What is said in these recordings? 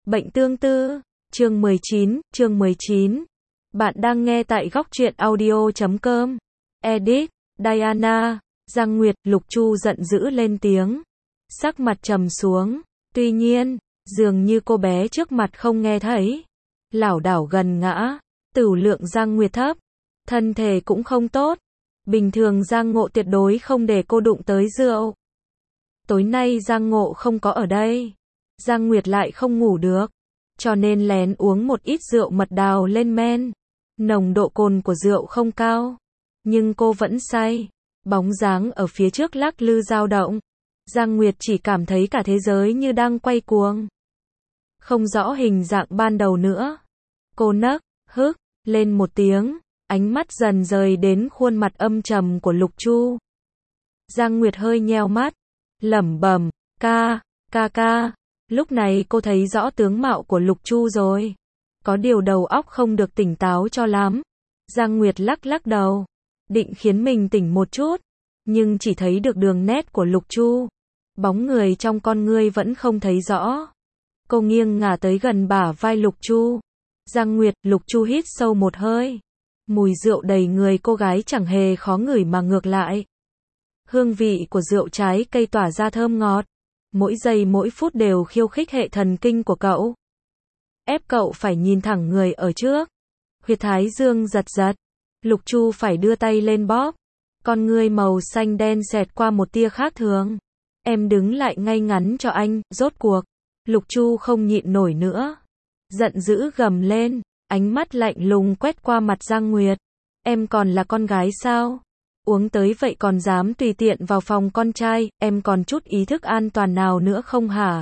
Bệnh tương tư, chương 19. Bạn đang nghe tại góc truyện audio.com. Edit, Diana, Giang Nguyệt, Lục Chu giận dữ lên tiếng. Sắc mặt trầm xuống. Tuy nhiên, dường như cô bé trước mặt không nghe thấy. Lảo đảo gần ngã. Tửu lượng Giang Nguyệt thấp. Thân thể cũng không tốt. Bình thường Giang Ngộ tuyệt đối không để cô đụng tới rượu. Tối nay Giang Ngộ không có ở đây. Giang Nguyệt lại không ngủ được. Cho nên lén uống một ít rượu mật đào lên men. Nồng độ cồn của rượu không cao. Nhưng cô vẫn say. Bóng dáng ở phía trước lắc lư dao động. Giang Nguyệt chỉ cảm thấy cả thế giới như đang quay cuồng. Không rõ hình dạng ban đầu nữa. Cô nấc, hức, lên một tiếng. Ánh mắt dần rời đến khuôn mặt âm trầm của Lục Chu. Giang Nguyệt hơi nheo mắt. Lẩm bẩm, ca. Lúc này cô thấy rõ tướng mạo của Lục Chu rồi. Có điều đầu óc không được tỉnh táo cho lắm. Giang Nguyệt lắc đầu. Định khiến mình tỉnh một chút. Nhưng chỉ thấy được đường nét của Lục Chu. Bóng người trong con ngươi vẫn không thấy rõ. Cô nghiêng ngả tới gần bả vai Lục Chu. Giang Nguyệt, Lục Chu hít sâu một hơi. Mùi rượu đầy người cô gái chẳng hề khó ngửi mà ngược lại. Hương vị của rượu trái cây tỏa ra thơm ngọt. Mỗi giây mỗi phút đều khiêu khích hệ thần kinh của cậu. Ép cậu phải nhìn thẳng người ở trước. Huyệt thái dương giật. Lục Chu phải đưa tay lên bóp. Con ngươi màu xanh đen xẹt qua một tia khác thường. Em đứng lại ngay ngắn cho anh, rốt cuộc. Lục Chu không nhịn nổi nữa. Giận dữ gầm lên, ánh mắt lạnh lùng quét qua mặt Giang Nguyệt. Em còn là con gái sao? Uống tới vậy còn dám tùy tiện vào phòng con trai, em còn chút ý thức an toàn nào nữa không hả?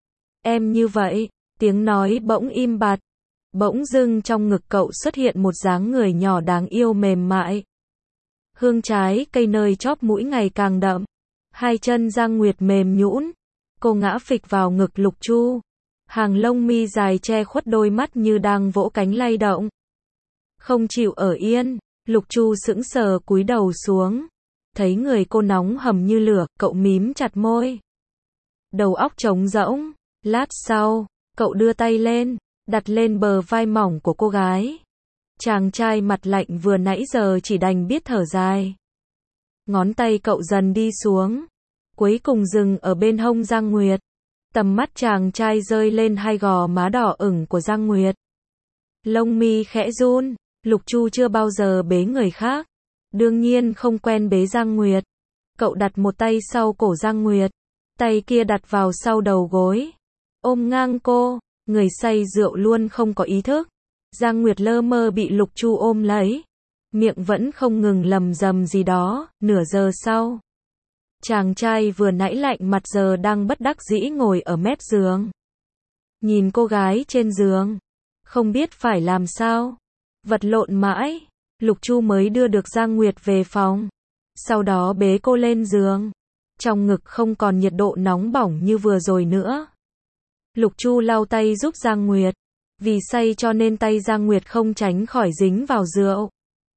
Em như vậy, tiếng nói bỗng im bặt. Bỗng dưng trong ngực cậu xuất hiện một dáng người nhỏ đáng yêu mềm mại. Hương trái cây nơi chóp mũi ngày càng đậm. Hai chân Giang Nguyệt mềm nhũn. Cô ngã phịch vào ngực Lục Chu. Hàng lông mi dài che khuất đôi mắt như đang vỗ cánh lay động. Không chịu ở yên. Lục Chu sững sờ cúi đầu xuống. Thấy người cô nóng hầm như lửa, cậu mím chặt môi. Đầu óc trống rỗng. Lát sau, cậu đưa tay lên, đặt lên bờ vai mỏng của cô gái. Chàng trai mặt lạnh vừa nãy giờ chỉ đành biết thở dài. Ngón tay cậu dần đi xuống. Cuối cùng dừng ở bên hông Giang Nguyệt. Tầm mắt chàng trai rơi lên hai gò má đỏ ửng của Giang Nguyệt. Lông mi khẽ run. Lục Chu chưa bao giờ bế người khác. Đương nhiên không quen bế Giang Nguyệt. Cậu đặt một tay sau cổ Giang Nguyệt. Tay kia đặt vào sau đầu gối. Ôm ngang cô. Người say rượu luôn không có ý thức. Giang Nguyệt lơ mơ bị Lục Chu ôm lấy. Miệng vẫn không ngừng lầm rầm gì đó. Nửa giờ sau. Chàng trai vừa nãy lạnh mặt giờ đang bất đắc dĩ ngồi ở mép giường. Nhìn cô gái trên giường. Không biết phải làm sao. Vật lộn mãi. Lục Chu mới đưa được Giang Nguyệt về phòng. Sau đó bế cô lên giường. Trong ngực không còn nhiệt độ nóng bỏng như vừa rồi nữa. Lục Chu lau tay giúp Giang Nguyệt. Vì say cho nên tay Giang Nguyệt không tránh khỏi dính vào rượu.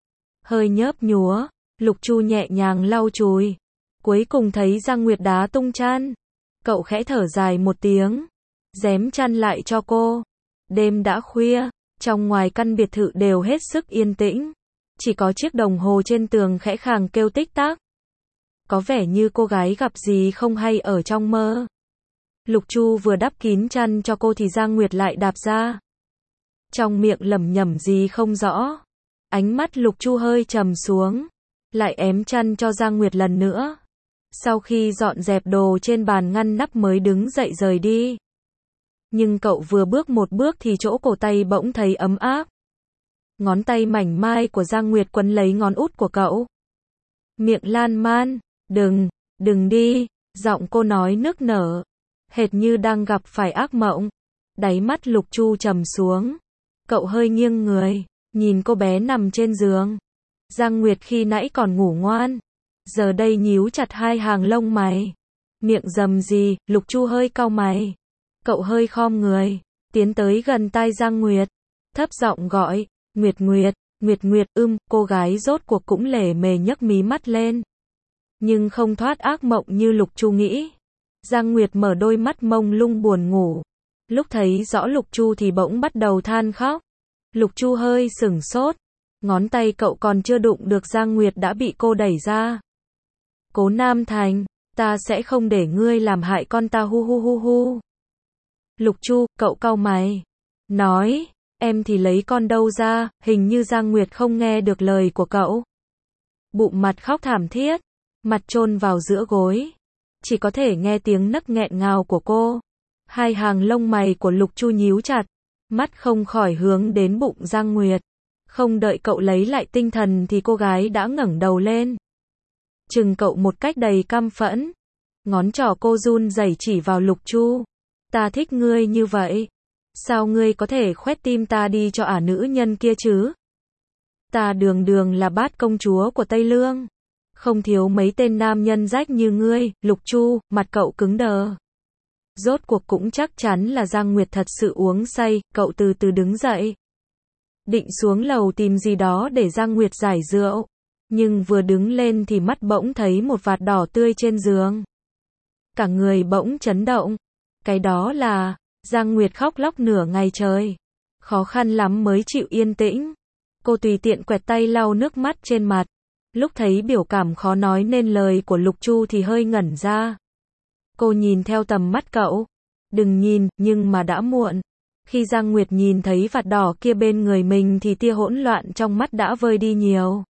Hơi nhớp nhúa. Lục Chu nhẹ nhàng lau chùi. Cuối cùng thấy Giang Nguyệt đá tung chăn. Cậu khẽ thở dài một tiếng. Rém chăn lại cho cô. Đêm đã khuya. Trong ngoài căn biệt thự đều hết sức yên tĩnh. Chỉ có chiếc đồng hồ trên tường khẽ khàng kêu tích tắc. Có vẻ như cô gái gặp gì không hay ở trong mơ. Lục Chu vừa đắp kín chăn cho cô thì Giang Nguyệt lại đạp ra. Trong miệng lẩm nhẩm gì không rõ. Ánh mắt Lục Chu hơi trầm xuống. Lại ém chăn cho Giang Nguyệt lần nữa. Sau khi dọn dẹp đồ trên bàn ngăn nắp mới đứng dậy rời đi. Nhưng cậu vừa bước một bước thì chỗ cổ tay bỗng thấy ấm áp. Ngón tay mảnh mai của Giang Nguyệt quấn lấy ngón út của cậu. Miệng lan man, đừng đi, giọng cô nói nức nở. Hệt như đang gặp phải ác mộng. Đáy mắt Lục Chu trầm xuống. Cậu hơi nghiêng người, nhìn cô bé nằm trên giường. Giang Nguyệt khi nãy còn ngủ ngoan. Giờ đây nhíu chặt hai hàng lông mày. Miệng rầm gì, Lục Chu hơi cau mày. Cậu hơi khom người, tiến tới gần tai Giang Nguyệt. Thấp giọng gọi, Nguyệt, cô gái rốt cuộc cũng lề mề nhấc mí mắt lên. Nhưng không thoát ác mộng như Lục Chu nghĩ. Giang Nguyệt mở đôi mắt mông lung buồn ngủ. Lúc thấy rõ Lục Chu thì bỗng bắt đầu than khóc. Lục Chu hơi sửng sốt. Ngón tay cậu còn chưa đụng được Giang Nguyệt đã bị cô đẩy ra. Cố Nam Thành, ta sẽ không để ngươi làm hại con ta hu hu hu hu. Lục Chu, cậu cau mày. Nói, em thì lấy con đâu ra, hình như Giang Nguyệt không nghe được lời của cậu. Bụng mặt khóc thảm thiết, mặt chôn vào giữa gối. Chỉ có thể nghe tiếng nấc nghẹn ngào của cô. Hai hàng lông mày của Lục Chu nhíu chặt, mắt không khỏi hướng đến bụng Giang Nguyệt. Không đợi cậu lấy lại tinh thần thì cô gái đã ngẩng đầu lên. Chừng cậu một cách đầy căm phẫn. Ngón trỏ cô run rẩy chỉ vào Lục Chu. Ta thích ngươi như vậy. Sao ngươi có thể khoét tim ta đi cho ả nữ nhân kia chứ? Ta đường đường là bát công chúa của Tây Lương. Không thiếu mấy tên nam nhân rách như ngươi. Lục Chu, mặt cậu cứng đờ. Rốt cuộc cũng chắc chắn là Giang Nguyệt thật sự uống say. Cậu từ từ đứng dậy. Định xuống lầu tìm gì đó để Giang Nguyệt giải rượu. Nhưng vừa đứng lên thì mắt bỗng thấy một vạt đỏ tươi trên giường. Cả người bỗng chấn động. Cái đó là... Giang Nguyệt khóc lóc nửa ngày trời. Khó khăn lắm mới chịu yên tĩnh. Cô tùy tiện quẹt tay lau nước mắt trên mặt. Lúc thấy biểu cảm khó nói nên lời của Lục Chu thì hơi ngẩn ra. Cô nhìn theo tầm mắt cậu. Đừng nhìn, nhưng mà đã muộn. Khi Giang Nguyệt nhìn thấy vạt đỏ kia bên người mình thì tia hỗn loạn trong mắt đã vơi đi nhiều.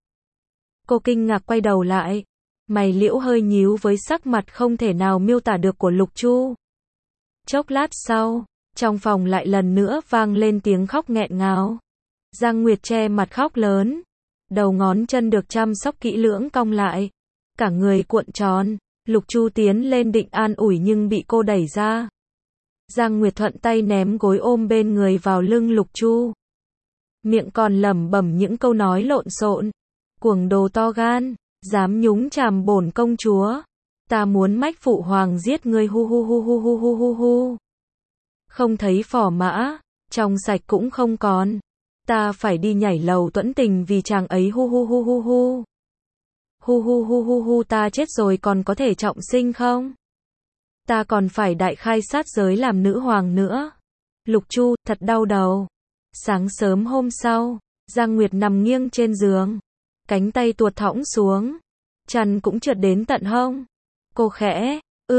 Cô kinh ngạc quay đầu lại. Mày liễu hơi nhíu với sắc mặt không thể nào miêu tả được của Lục Chu. Chốc lát sau, trong phòng lại lần nữa vang lên tiếng khóc nghẹn ngào. Giang Nguyệt che mặt khóc lớn. Đầu ngón chân được chăm sóc kỹ lưỡng cong lại. Cả người cuộn tròn. Lục Chu tiến lên định an ủi nhưng bị cô đẩy ra. Giang Nguyệt thuận tay ném gối ôm bên người vào lưng Lục Chu. Miệng còn lẩm bẩm những câu nói lộn xộn. Cuồng đồ to gan, dám nhúng chàm bổn công chúa. Ta muốn mách phụ hoàng giết ngươi hu hu hu hu hu hu hu hu. Không thấy phò mã, trong sạch cũng không còn. Ta phải đi nhảy lầu tuẫn tình vì chàng ấy hu hu hu hu hu. Hu hu hu hu hu, ta chết rồi còn có thể trọng sinh không? Ta còn phải đại khai sát giới làm nữ hoàng nữa. Lục Chu, thật đau đầu. Sáng sớm hôm sau, Giang Nguyệt nằm nghiêng trên giường. Cánh tay tuột thõng xuống. Chăn cũng trượt đến tận hông. Cô khẽ,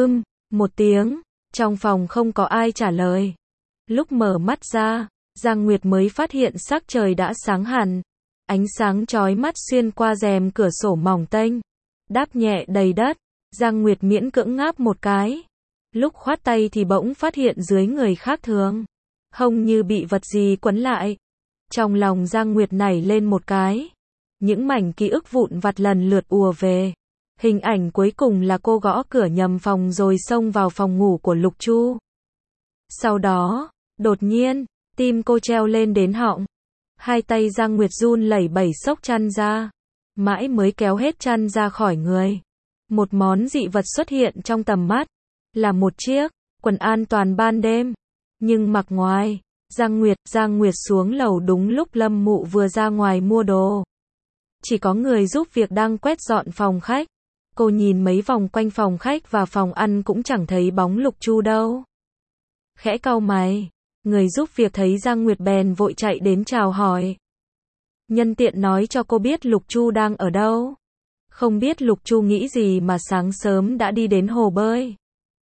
một tiếng. Trong phòng không có ai trả lời. Lúc mở mắt ra, Giang Nguyệt mới phát hiện sắc trời đã sáng hẳn. Ánh sáng chói mắt xuyên qua rèm cửa sổ mỏng tênh. Đáp nhẹ đầy đất. Giang Nguyệt miễn cưỡng ngáp một cái. Lúc khoát tay thì bỗng phát hiện dưới người khác thường. Hông như bị vật gì quấn lại. Trong lòng Giang Nguyệt nảy lên một cái. Những mảnh ký ức vụn vặt lần lượt ùa về. Hình ảnh cuối cùng là cô gõ cửa nhầm phòng rồi xông vào phòng ngủ của Lục Chu. Sau đó, đột nhiên, tim cô treo lên đến họng. Hai tay Giang Nguyệt run lẩy bẩy xốc chăn ra. Mãi mới kéo hết chăn ra khỏi người. Một món dị vật xuất hiện trong tầm mắt. Là một chiếc quần an toàn ban đêm. Nhưng mặc ngoài, Giang Nguyệt xuống lầu đúng lúc Lâm Mụ vừa ra ngoài mua đồ. Chỉ có người giúp việc đang quét dọn phòng khách. Cô nhìn mấy vòng quanh phòng khách và phòng ăn cũng chẳng thấy bóng Lục Chu đâu. Khẽ cau mày, người giúp việc thấy Giang Nguyệt bèn vội chạy đến chào hỏi. Nhân tiện nói cho cô biết Lục Chu đang ở đâu. Không biết Lục Chu nghĩ gì mà sáng sớm đã đi đến hồ bơi.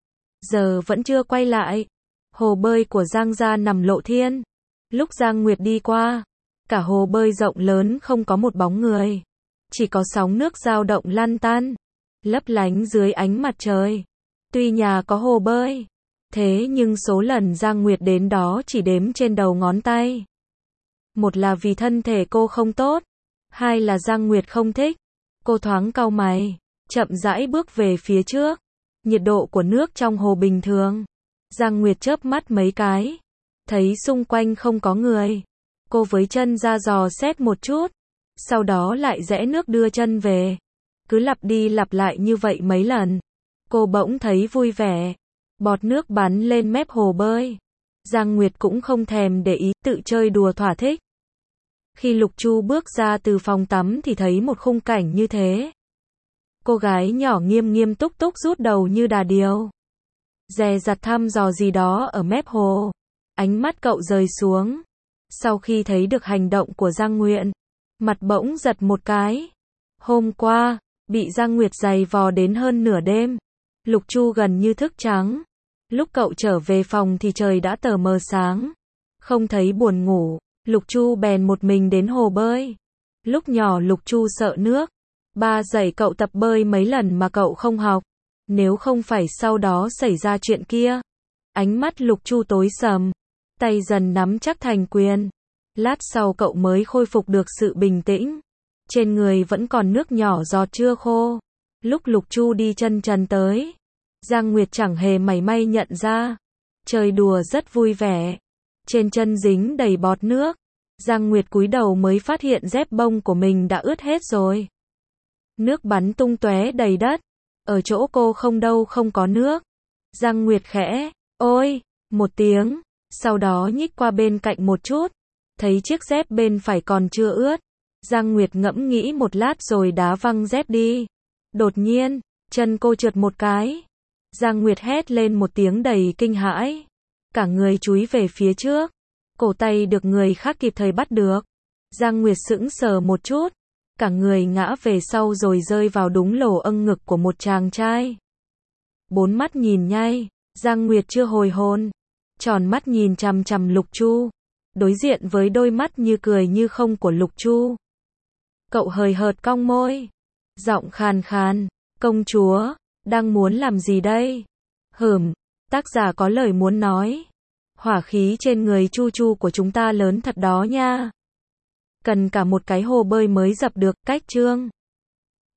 Giờ vẫn chưa quay lại. Hồ bơi của Giang gia nằm lộ thiên. Lúc Giang Nguyệt đi qua, cả hồ bơi rộng lớn không có một bóng người. Chỉ có sóng nước dao động lăn tăn, lấp lánh dưới ánh mặt trời. Tuy nhà có hồ bơi, thế nhưng số lần Giang Nguyệt đến đó chỉ đếm trên đầu ngón tay. Một là vì thân thể cô không tốt, hai là Giang Nguyệt không thích. Cô thoáng cau mày, chậm rãi bước về phía trước. Nhiệt độ của nước trong hồ bình thường. Giang Nguyệt chớp mắt mấy cái, thấy xung quanh không có người. Cô với chân ra dò xét một chút, sau đó lại rẽ nước đưa chân về. Cứ lặp đi lặp lại như vậy mấy lần. Cô bỗng thấy vui vẻ. Bọt nước bắn lên mép hồ bơi. Giang Nguyệt cũng không thèm để ý, tự chơi đùa thỏa thích. Khi Lục Chu bước ra từ phòng tắm thì thấy một khung cảnh như thế. Cô gái nhỏ nghiêm nghiêm túc túc rút đầu như đà điểu. Dè dặt thăm dò gì đó ở mép hồ. Ánh mắt cậu rời xuống. Sau khi thấy được hành động của Giang Nguyệt, mặt bỗng giật một cái. Hôm qua, bị Giang Nguyệt giày vò đến hơn nửa đêm. Lục Chu gần như thức trắng. Lúc cậu trở về phòng thì trời đã tờ mờ sáng. Không thấy buồn ngủ, Lục Chu bèn một mình đến hồ bơi. Lúc nhỏ Lục Chu sợ nước. Ba dạy cậu tập bơi mấy lần mà cậu không học. Nếu không phải sau đó xảy ra chuyện kia. Ánh mắt Lục Chu tối sầm. Tay dần nắm chắc thành quyền. Lát sau cậu mới khôi phục được sự bình tĩnh. Trên người vẫn còn nước nhỏ giọt chưa khô. Lúc Lục Chu đi chân trần tới, Giang Nguyệt chẳng hề mảy may nhận ra. Chơi đùa rất vui vẻ. Trên chân dính đầy bọt nước. Giang Nguyệt cúi đầu mới phát hiện dép bông của mình đã ướt hết rồi. Nước bắn tung tóe đầy đất. Ở chỗ cô không đâu không có nước. Giang Nguyệt khẽ, ôi, một tiếng. Sau đó nhích qua bên cạnh một chút. Thấy chiếc dép bên phải còn chưa ướt. Giang Nguyệt ngẫm nghĩ một lát rồi đá văng dép đi. Đột nhiên, chân cô trượt một cái. Giang Nguyệt hét lên một tiếng đầy kinh hãi. Cả người chúi về phía trước. Cổ tay được người khác kịp thời bắt được. Giang Nguyệt sững sờ một chút. Cả người ngã về sau rồi rơi vào đúng lỗ âng ngực của một chàng trai. Bốn mắt nhìn nhau, Giang Nguyệt chưa hồi hồn. Tròn mắt nhìn chằm chằm Lục Chu. Đối diện với đôi mắt như cười như không của Lục Chu. Cậu hời hợt cong môi. Giọng khàn khàn, công chúa, đang muốn làm gì đây? Tác giả có lời muốn nói. Hỏa khí trên người Chu Chu của chúng ta lớn thật đó nha. Cần cả một cái hồ bơi mới dập được, cách chương.